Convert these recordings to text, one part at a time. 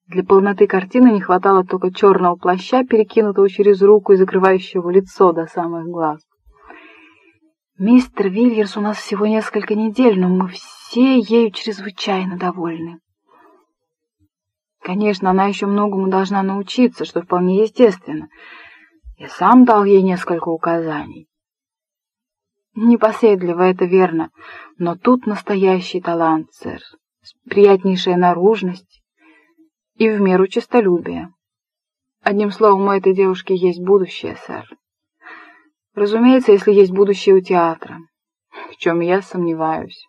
Для полноты картины не хватало только черного плаща, перекинутого через руку и закрывающего лицо до самых глаз. «Мистер Вильерс у нас всего несколько недель, но мы все ею чрезвычайно довольны. Конечно, она еще многому должна научиться, что вполне естественно. Я сам дал ей несколько указаний. Непоседливо, это верно, но тут настоящий талант, сэр, приятнейшая наружность и в меру честолюбия. Одним словом, у этой девушки есть будущее, сэр. Разумеется, если есть будущее у театра, в чем я сомневаюсь».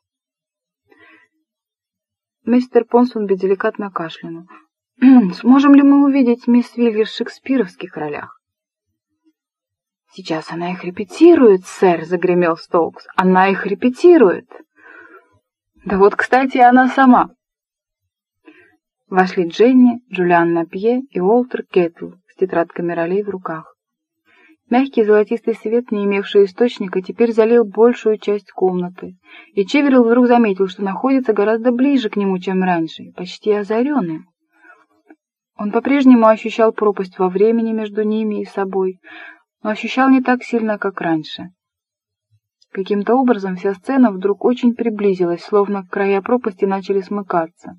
Мистер Понсонби деликатно кашлянул. «Сможем ли мы увидеть мисс Вильерс в шекспировских ролях?» «Сейчас она их репетирует, сэр», — загремел Стоукс. «Она их репетирует». «Да вот, кстати, и она сама». Вошли Дженни, Джулиан Напье и Уолтер Кеттл с тетрадками ролей в руках. Мягкий золотистый свет, не имевший источника, теперь залил большую часть комнаты, и Чиверилл вдруг заметил, что находится гораздо ближе к нему, чем раньше, почти озаренным. Он по-прежнему ощущал пропасть во времени между ними и собой, но ощущал не так сильно, как раньше. Каким-то образом вся сцена вдруг очень приблизилась, словно края пропасти начали смыкаться.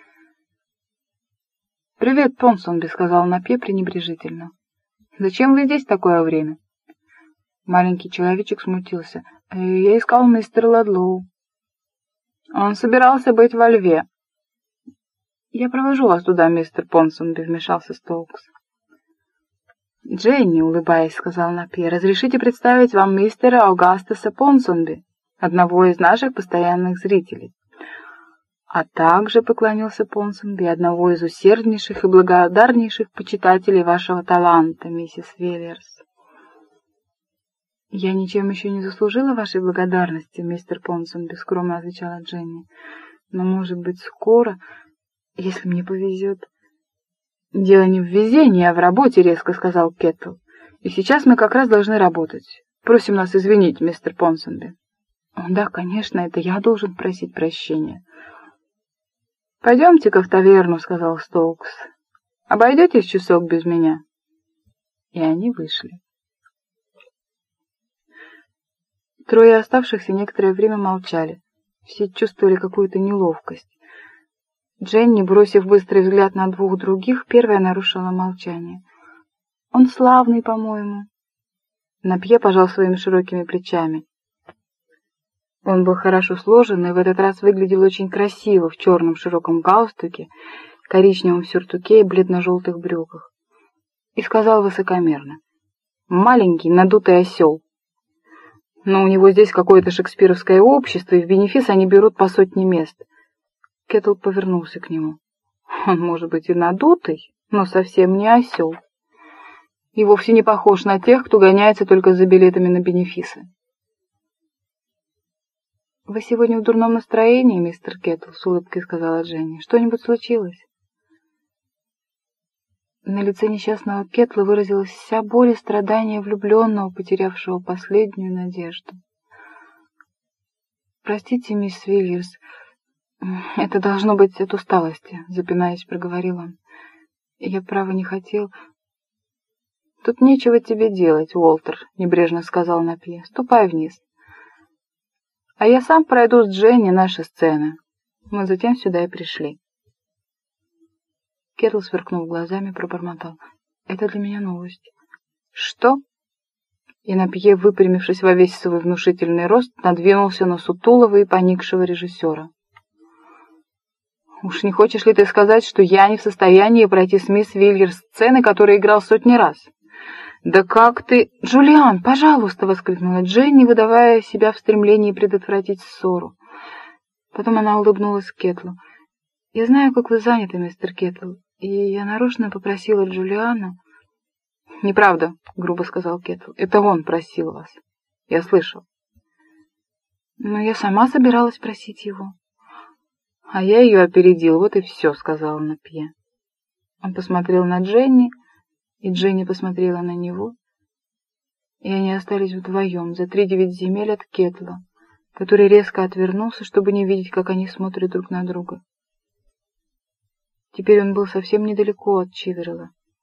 «Привет, Понсонби», — сказал Напье пренебрежительно. «Зачем вы здесь в такое время?» Маленький человечек смутился. «Я искал мистера Ладлоу». «Он собирался быть во Льве». «Я провожу вас туда, мистер Понсонби», — вмешался Стоукс. «Дженни», — улыбаясь, сказал Напье, — «разрешите представить вам мистера Аугастаса Понсонби, одного из наших постоянных зрителей». «А также», — поклонился Понсонби, — «одного из усерднейших и благодарнейших почитателей вашего таланта, миссис Вильерс». «Я ничем еще не заслужила вашей благодарности, мистер Понсонби», — скромно отвечала Дженни. «Но, может быть, скоро, если мне повезет». «Дело не в везении, а в работе», — резко сказал Кеттл. «И сейчас мы как раз должны работать. Просим нас извинить, мистер Понсонби». «Да, конечно, это я должен просить прощения». «Пойдемте-ка в таверну», — сказал Стоукс. «Обойдетесь часок без меня?» И они вышли. Трое оставшихся некоторое время молчали. Все чувствовали какую-то неловкость. Дженни, бросив быстрый взгляд на двух других, первая нарушила молчание. «Он славный, по-моему». Напье пожал своими широкими плечами. Он был хорошо сложен и в этот раз выглядел очень красиво в черном широком галстуке, коричневом сюртуке и бледно-желтых брюках. И сказал высокомерно: «Маленький надутый осел. Но у него здесь какое-то шекспировское общество, и в бенефис они берут по 100 мест». Кеттл повернулся к нему. «Он, может быть, и надутый, но совсем не осел. И вовсе не похож на тех, кто гоняется только за билетами на бенефисы». «Вы сегодня в дурном настроении, мистер Кеттл?» — с улыбкой сказала Дженни. «Что-нибудь случилось?» На лице несчастного Кеттла выразилась вся боль и страдания влюбленного, потерявшего последнюю надежду. «Простите, мисс Вильерс, это должно быть от усталости», — запинаясь, проговорил он. «Я, право, не хотел...» «Тут нечего тебе делать, Уолтер», — небрежно сказал Напье. «Ступай вниз. А я сам пройду с Дженни наши сцены. Мы затем сюда и пришли». Кеттл, сверкнув глазами, пробормотал: «Это для меня новость». «Что?» И Напье, выпрямившись во весь свой внушительный рост, надвинулся на сутулого и поникшего режиссера. «Уж не хочешь ли ты сказать, что я не в состоянии пройти с мисс Вильерс сцены, которые играл сотни раз?» «Да как ты...» «Джулиан, пожалуйста!» — воскликнула Дженни, выдавая себя в стремлении предотвратить ссору. Потом она улыбнулась Кеттлу. «Я знаю, как вы заняты, мистер Кеттл, и я нарочно попросила Джулиана...» «Неправда», — грубо сказал Кеттл. «Это он просил вас. Я слышал». «Но я сама собиралась просить его». «А я ее опередил, вот и все», — сказал Напье. Он посмотрел на Дженни, и Дженни посмотрела на него, и они остались вдвоем за 3-9 земель от Кеттла, который резко отвернулся, чтобы не видеть, как они смотрят друг на друга. Теперь он был совсем недалеко от Чиверла.